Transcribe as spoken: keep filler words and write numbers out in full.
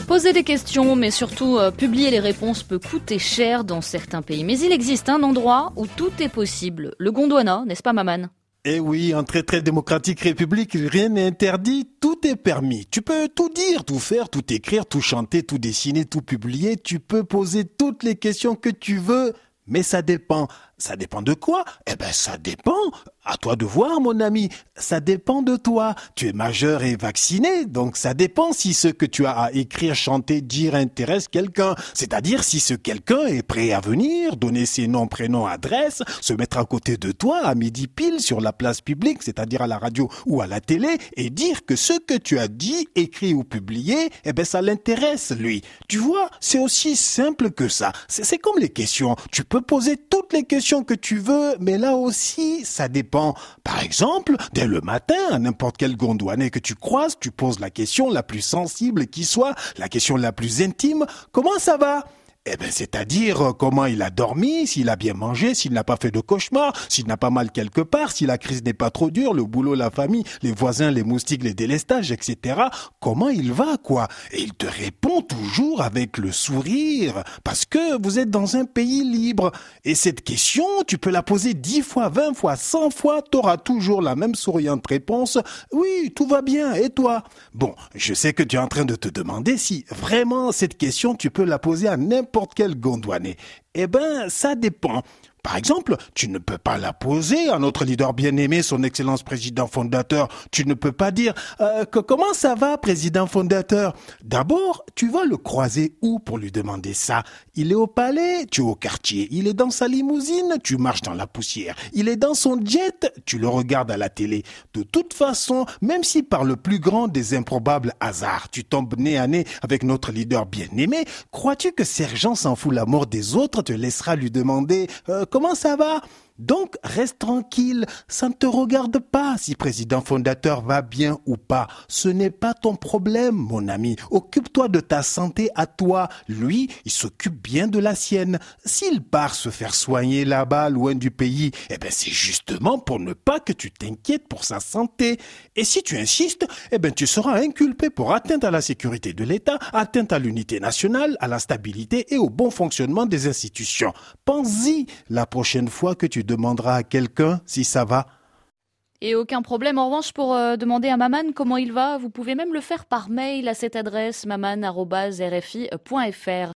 Poser des questions, mais surtout euh, publier les réponses peut coûter cher dans certains pays. Mais il existe un endroit où tout est possible. Le Gondwana, n'est-ce pas Maman ? Eh oui, en très très démocratique république, rien n'est interdit, tout est permis. Tu peux tout dire, tout faire, tout écrire, tout chanter, tout dessiner, tout publier. Tu peux poser toutes les questions que tu veux, mais ça dépend. Ça dépend de quoi ? Eh ben, ça dépend. À toi de voir, mon ami. Ça dépend de toi. Tu es majeur et vacciné, donc ça dépend si ce que tu as à écrire, chanter, dire intéresse quelqu'un. C'est-à-dire si ce quelqu'un est prêt à venir, donner ses noms, prénoms, adresses, se mettre à côté de toi à midi pile sur la place publique, c'est-à-dire à la radio ou à la télé, et dire que ce que tu as dit, écrit ou publié, eh ben, ça l'intéresse, lui. Tu vois, c'est aussi simple que ça. C'est, c'est comme les questions. Tu peux poser toutes les questions que tu veux, mais là aussi, ça dépend. Par exemple, dès le matin, à n'importe quel Gondwanais que tu croises, tu poses la question la plus sensible qui soit, la question la plus intime, comment ça va ? Eh ben, c'est-à-dire comment il a dormi, s'il a bien mangé, s'il n'a pas fait de cauchemar, s'il n'a pas mal quelque part, si la crise n'est pas trop dure, le boulot, la famille, les voisins, les moustiques, les délestages, et cetera. Comment il va, quoi ? Et il te répond toujours avec le sourire, parce que vous êtes dans un pays libre. Et cette question, tu peux la poser dix fois, vingt fois, cent fois, t'auras toujours la même souriante réponse. Oui, tout va bien, et toi ? Bon, je sais que tu es en train de te demander si vraiment cette question, tu peux la poser à n'importe n'importe quel Gondwanais. Eh ben, ça dépend. Par exemple, tu ne peux pas la poser à notre leader bien-aimé, son excellence président fondateur. Tu ne peux pas dire euh, que comment ça va, président fondateur ? D'abord, tu vas le croiser où pour lui demander ça ? Il est au palais, tu es au quartier. Il est dans sa limousine, tu marches dans la poussière. Il est dans son jet, tu le regardes à la télé. De toute façon, même si par le plus grand des improbables hasards, tu tombes nez à nez avec notre leader bien-aimé, crois-tu que Sergent s'en fout la mort des autres te laissera lui demander euh, comment ça va ? Donc, reste tranquille, ça ne te regarde pas si président fondateur va bien ou pas. Ce n'est pas ton problème, mon ami. Occupe-toi de ta santé à toi. Lui, il s'occupe bien de la sienne. S'il part se faire soigner là-bas, loin du pays, eh ben, c'est justement pour ne pas que tu t'inquiètes pour sa santé. Et si tu insistes, eh ben, tu seras inculpé pour atteinte à la sécurité de l'État, atteinte à l'unité nationale, à la stabilité et au bon fonctionnement des institutions. Pense-y la prochaine fois que tu demanderas à quelqu'un si ça va. Et aucun problème en revanche pour euh, demander à Maman comment il va. Vous pouvez même le faire par mail à cette adresse maman arobase r f i point f r.